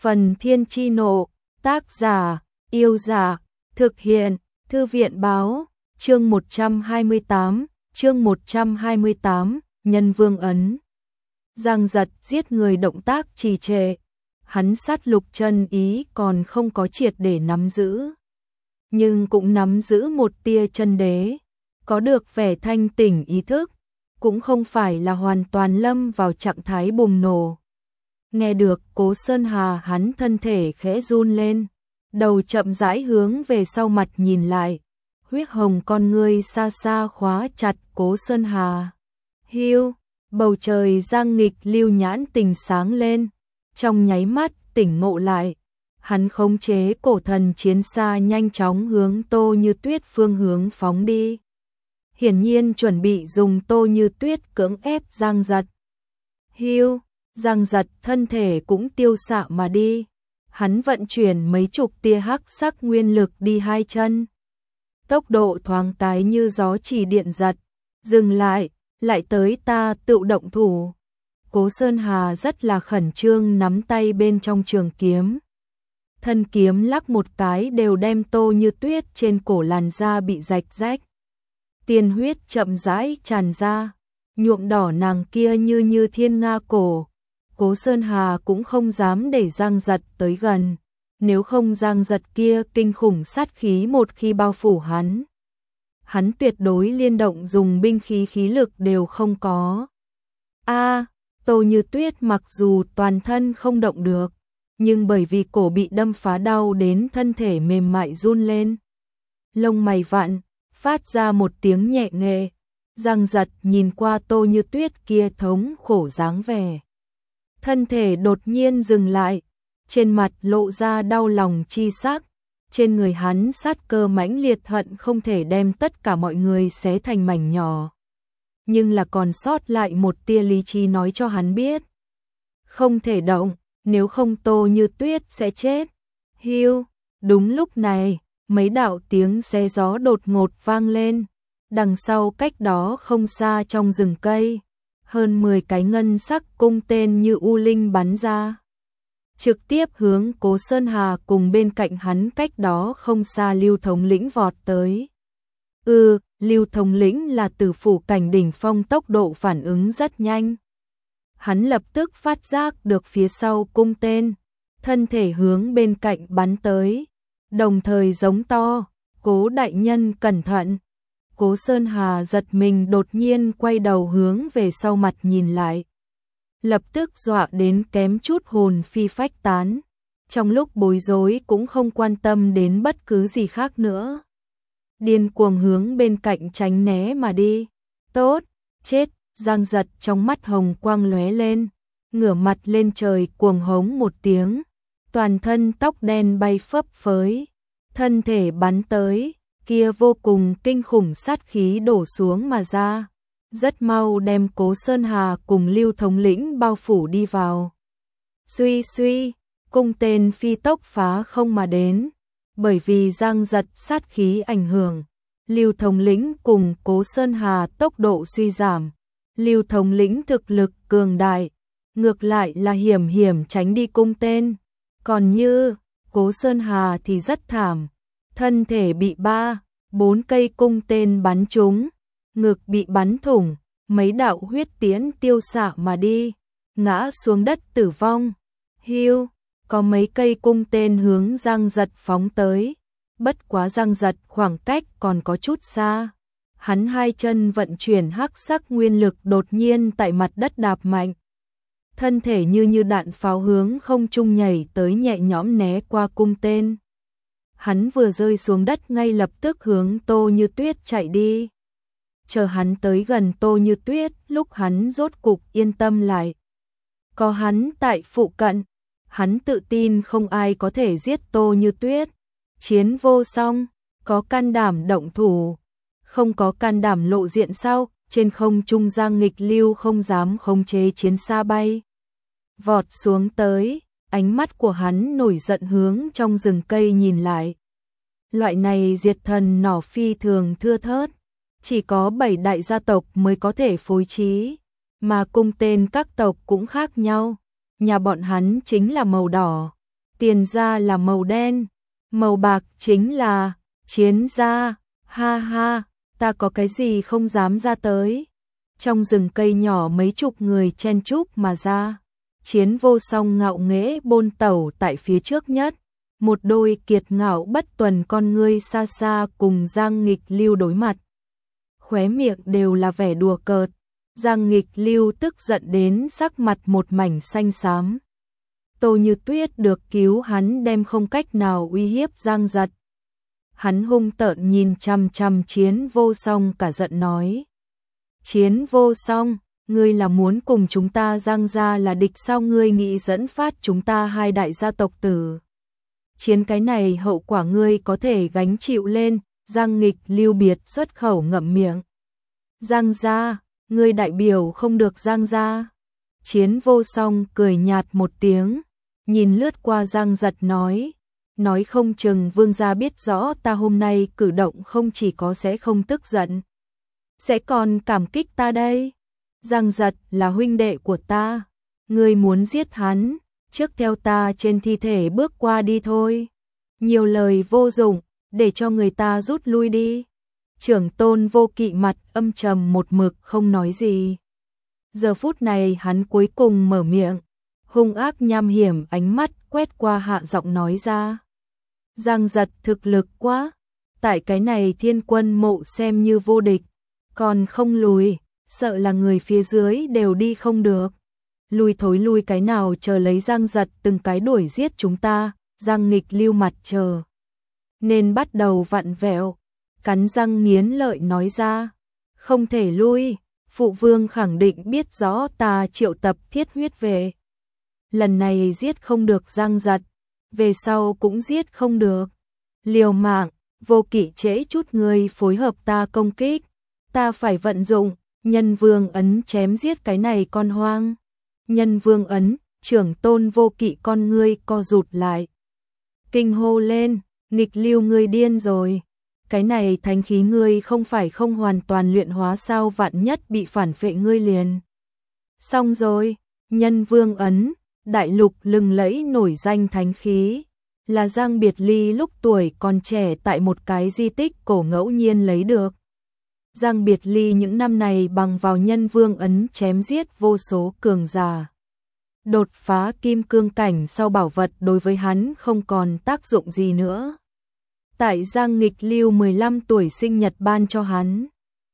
Phần Thiên Chi Nộ, tác giả, Yêu Dạ, thực hiện, Thư viện Báo, chương 128, Nhân Vương Ấn. Giang Giật giết người động tác trì trệ, hắn sát lục chân ý còn không có triệt để nắm giữ, nhưng cũng nắm giữ một tia chân đế, có được vẻ thanh tỉnh ý thức, cũng không phải là hoàn toàn lâm vào trạng thái bùng nổ. Nghe được Cố Sơn Hà, hắn thân thể khẽ run lên, đầu chậm rãi hướng về sau mặt nhìn lại, huyết hồng con ngươi xa xa khóa chặt Cố Sơn Hà. Hiu, bầu trời giang nghịch lưu nhãn tình sáng lên, trong nháy mắt tỉnh ngộ lại, hắn khống chế cổ thần chiến xa nhanh chóng hướng Tô Như Tuyết phương hướng phóng đi. Hiển nhiên chuẩn bị dùng Tô Như Tuyết cưỡng ép Giang Giật. Hiu, Giang Giật thân thể cũng tiêu xạ mà đi, hắn vận chuyển mấy chục tia hắc sắc nguyên lực đi hai chân. Tốc độ thoáng cái như gió chỉ điện giật, dừng lại tới ta tự động thủ. Cố Sơn Hà rất là khẩn trương nắm tay bên trong trường kiếm. Thân kiếm lắc một cái đều đem Tô Như Tuyết trên cổ làn da bị rạch rách. Tiên huyết chậm rãi tràn ra, nhuộm đỏ nàng kia như thiên nga cổ. Cố Sơn Hà cũng không dám để Giang Giật tới gần, nếu không Giang Giật kia kinh khủng sát khí một khi bao phủ hắn, tuyệt đối liên động dùng binh khí khí lực đều không có. Tô Như Tuyết mặc dù toàn thân không động được, nhưng bởi vì cổ bị đâm phá đau đến thân thể mềm mại run lên. Lông mày vặn, phát ra một tiếng nhẹ nghề. Giang Giật nhìn qua Tô Như Tuyết kia thống khổ dáng vẻ, thân thể đột nhiên dừng lại, trên mặt lộ ra đau lòng chi sắc, trên người hắn sát cơ mãnh liệt hận không thể đem tất cả mọi người xé thành mảnh nhỏ. Nhưng là còn sót lại một tia lý trí nói cho hắn biết, không thể động, nếu không Tô Như Tuyết sẽ chết. Hiu, đúng lúc này, mấy đạo tiếng xé gió đột ngột vang lên, đằng sau cách đó không xa trong rừng cây, hơn 10 cái ngân sắc cung tên như u linh bắn ra, trực tiếp hướng Cố Sơn Hà cùng bên cạnh hắn cách đó không xa Lưu thống lĩnh vọt tới. Lưu thống lĩnh là tử phủ cảnh đỉnh phong, tốc độ phản ứng rất nhanh. Hắn lập tức phát giác được phía sau cung tên, thân thể hướng bên cạnh bắn tới, đồng thời giống to, Cố đại nhân cẩn thận. Cố Sơn Hà giật mình đột nhiên quay đầu hướng về sau mặt nhìn lại, lập tức dọa đến kém chút hồn phi phách tán, trong lúc bối rối cũng không quan tâm đến bất cứ gì khác nữa, điên cuồng hướng bên cạnh tránh né mà đi. Tốt, chết. Giang Giật trong mắt hồng quang lóe lên, ngửa mặt lên trời cuồng hống một tiếng, toàn thân tóc đen bay phấp phới, thân thể bắn tới, kia vô cùng kinh khủng sát khí đổ xuống mà ra, rất mau đem Cố Sơn Hà cùng Lưu thống lĩnh bao phủ đi vào. Suy suy, cung tên phi tốc phá không mà đến, bởi vì Giang Giật sát khí ảnh hưởng, Lưu thống lĩnh cùng Cố Sơn Hà tốc độ suy giảm. Lưu thống lĩnh thực lực cường đại, ngược lại là hiểm tránh đi cung tên, còn như Cố Sơn Hà thì rất thảm, thân thể bị 3-4 cây cung tên bắn trúng, ngực bị bắn thủng, mấy đạo huyết tiễn tiêu xạ mà đi, ngã xuống đất tử vong. Hiu, có mấy cây cung tên hướng Giang Giật phóng tới, bất quá Giang Giật khoảng cách còn có chút xa. Hắn hai chân vận chuyển hắc sắc nguyên lực đột nhiên tại mặt đất đạp mạnh, thân thể như đạn pháo hướng không trung nhảy tới, nhẹ nhõm né qua cung tên. Hắn vừa rơi xuống đất ngay lập tức hướng Tô Như Tuyết chạy đi. Chờ hắn tới gần Tô Như Tuyết, lúc hắn rốt cục yên tâm lại. Có hắn tại phụ cận, hắn tự tin không ai có thể giết Tô Như Tuyết. Chiến vô song, có can đảm động thủ, không có can đảm lộ diện sau. Trên không trung Giang Nghịch Lưu không dám khống chế chiến xa bay vọt xuống tới, ánh mắt của hắn nổi giận hướng trong rừng cây nhìn lại. Loại này diệt thần nỏ phi thường thưa thớt, chỉ có 7 đại gia tộc mới có thể phối trí, mà cung tên các tộc cũng khác nhau, nhà bọn hắn chính là màu đỏ, tiền gia là màu đen, màu bạc chính là chiến gia, ha ha, ta có cái gì không dám ra tới. Trong rừng cây nhỏ mấy chục người chen chúc mà ra, Chiến Vô Song ngạo nghễ bôn tẩu tại phía trước nhất, một đôi kiệt ngạo bất tuần con ngươi xa xa cùng Giang Nghịch Lưu đối mặt. Khóe miệng đều là vẻ đùa cợt, Giang Nghịch Lưu tức giận đến sắc mặt một mảnh xanh xám. Tô Như Tuyết được cứu hắn đem không cách nào uy hiếp Giang Giật. Hắn hung tợn nhìn chằm chằm Chiến Vô Song cả giận nói. Chiến Vô Song, ngươi là muốn cùng chúng ta Giang gia là địch sao, ngươi nghĩ dẫn phát chúng ta hai đại gia tộc tử chiến, cái này hậu quả ngươi có thể gánh chịu lên. Giang Nghịch Lưu biệt xuất khẩu ngậm miệng. Giang gia, ngươi đại biểu không được Giang gia. Chiến Vô Song cười nhạt một tiếng, nhìn lướt qua Giang Giật nói không chừng vương gia biết rõ ta hôm nay cử động không chỉ có sẽ không tức giận, sẽ còn cảm kích ta đây. Giang Giật là huynh đệ của ta, ngươi muốn giết hắn, trước theo ta trên thi thể bước qua đi thôi. Nhiều lời vô dụng, để cho người ta rút lui đi. Trưởng tôn Vô Kỵ mặt âm trầm một mực không nói gì. Giờ phút này hắn cuối cùng mở miệng, hung ác nham hiểm ánh mắt quét qua hạ giọng nói ra. Giang Giật thực lực quá, tại cái này Thiên Quân mộ xem như vô địch, còn không lùi, sợ là người phía dưới đều đi không được. Lùi thối lui cái nào, chờ lấy Giang Giật từng cái đuổi giết chúng ta. Giang Nghịch Lưu mặt chờ nên bắt đầu vặn vẹo, cắn răng nghiến lợi nói ra. Không thể lui, phụ vương khẳng định biết rõ ta triệu tập thiết huyết về. Lần này giết không được Giang Giật, về sau cũng giết không được. Liều mạng, Vô Kỵ trễ chút người phối hợp ta công kích, ta phải vận dụng Nhân Vương ấn chém giết cái này con hoang. Nhân Vương ấn, trưởng tôn Vô Kỵ con ngươi co rụt lại, kinh hô lên, Nghịch Lưu ngươi điên rồi, cái này thánh khí ngươi không phải không hoàn toàn luyện hóa sao, vạn nhất bị phản phệ ngươi liền xong rồi. Nhân Vương ấn, đại lục lừng lẫy nổi danh thánh khí, là Giang Biệt Ly lúc tuổi còn trẻ tại một cái di tích cổ ngẫu nhiên lấy được. Giang Biệt Ly những năm này bằng vào Nhân Vương ấn chém giết vô số cường giả. Đột phá kim cương cảnh sau, bảo vật đối với hắn không còn tác dụng gì nữa. Tại Giang Nghịch Lưu 15 tuổi sinh nhật ban cho hắn.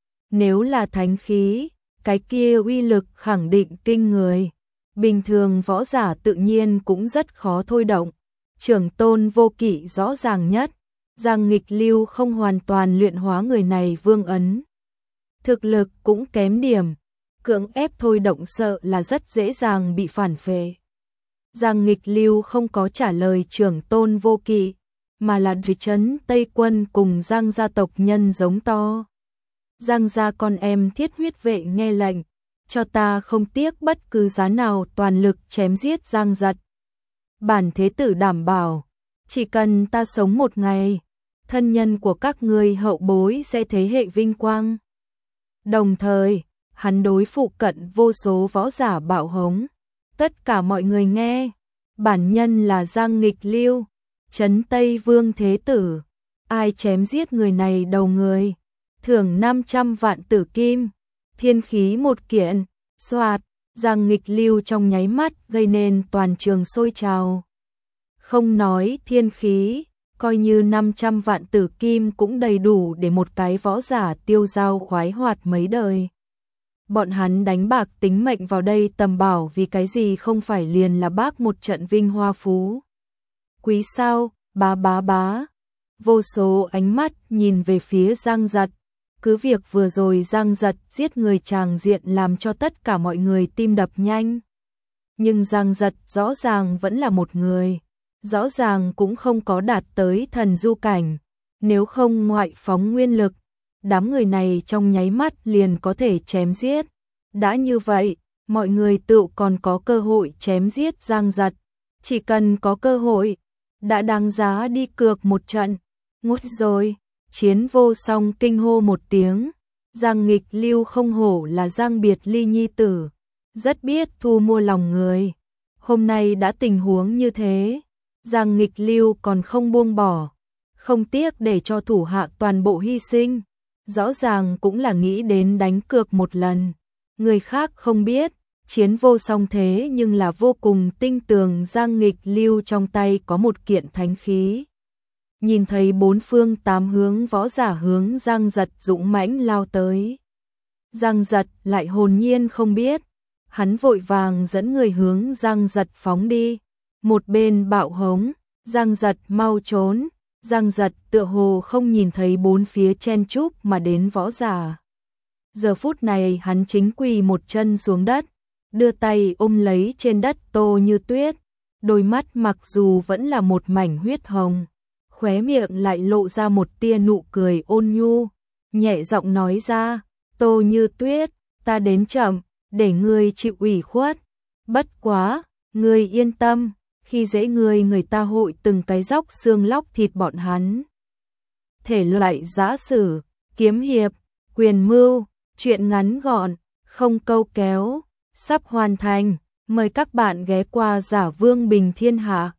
Nếu là thánh khí, cái kia uy lực khẳng định kinh người. Bình thường võ giả tự nhiên cũng rất khó thôi động. Trưởng tôn Vô Kỵ rõ ràng nhất. Giang Nghịch Lưu không hoàn toàn luyện hóa người này vương ấn. Thực lực cũng kém điểm. Cưỡng ép thôi động sợ là rất dễ dàng bị phản phệ. Giang Nghịch Lưu không có trả lời trưởng tôn Vô Kỵ, mà là trấn Tây Quân cùng Giang gia tộc nhân giống to. Giang gia con em thiết huyết vệ nghe lệnh, cho ta không tiếc bất cứ giá nào toàn lực chém giết Giang Giật. Bản thế tử đảm bảo, chỉ cần ta sống một ngày, thân nhân của các ngươi hậu bối sẽ thế hệ vinh quang. Đồng thời, hắn đối phụ cận vô số võ giả bạo hống. Tất cả mọi người nghe, bản nhân là Giang Nghịch Lưu, trấn Tây Vương Thế Tử. Ai chém giết người này đầu người, thưởng 500 vạn tử kim, thiên khí một kiện. Soạt, Giang Nghịch Lưu trong nháy mắt gây nên toàn trường sôi trào. Không nói thiên khí, coi như 500 vạn tử kim cũng đầy đủ để một cái võ giả tiêu dao khoái hoạt mấy đời. Bọn hắn đánh bạc tính mệnh vào đây tầm bảo vì cái gì không phải liền là bác một trận vinh hoa phú quý sao. Bá. Vô số ánh mắt nhìn về phía Giang Giật. Cứ việc vừa rồi Giang Giật giết người tràng diện làm cho tất cả mọi người tim đập nhanh. Nhưng Giang Giật rõ ràng vẫn là một người. Rõ ràng cũng không có đạt tới thần du cảnh. Nếu không ngoại phóng nguyên lực, đám người này trong nháy mắt liền có thể chém giết. Đã như vậy, mọi người tự còn có cơ hội chém giết Giang Giật. Chỉ cần có cơ hội, đã đáng giá đi cược một trận. Ngút rồi, Chiến Vô Song kinh hô một tiếng. Giang Nghịch Lưu không hổ là Giang Biệt Ly nhi tử, rất biết thu mua lòng người. Hôm nay đã tình huống như thế, Giang Nghịch Lưu còn không buông bỏ, không tiếc để cho thủ hạ toàn bộ hy sinh, rõ ràng cũng là nghĩ đến đánh cược một lần. Người khác không biết, Chiến Vô Song thế nhưng là vô cùng tinh tường Giang Nghịch Lưu trong tay có một kiện thánh khí. Nhìn thấy bốn phương tám hướng võ giả hướng Giang Giật dũng mãnh lao tới. Giang Giật lại hồn nhiên không biết, hắn vội vàng dẫn người hướng Giang Giật phóng đi. Một bên bạo hống, Giang Giật mau trốn, Giang Giật tựa hồ không nhìn thấy bốn phía chen chúc mà đến võ giả. Giờ phút này hắn chính quỳ một chân xuống đất, đưa tay ôm lấy trên đất Tô Như Tuyết, đôi mắt mặc dù vẫn là một mảnh huyết hồng, khóe miệng lại lộ ra một tia nụ cười ôn nhu, nhẹ giọng nói ra, Tô Như Tuyết, ta đến chậm, để ngươi chịu ủy khuất, bất quá, ngươi yên tâm, khi dễ người ta hội từng cái róc xương lóc thịt bọn hắn. Thể loại giã sử, kiếm hiệp, quyền mưu, truyện ngắn gọn, không câu kéo, sắp hoàn thành, mời các bạn ghé qua Giả Vương Bình Thiên Hạ.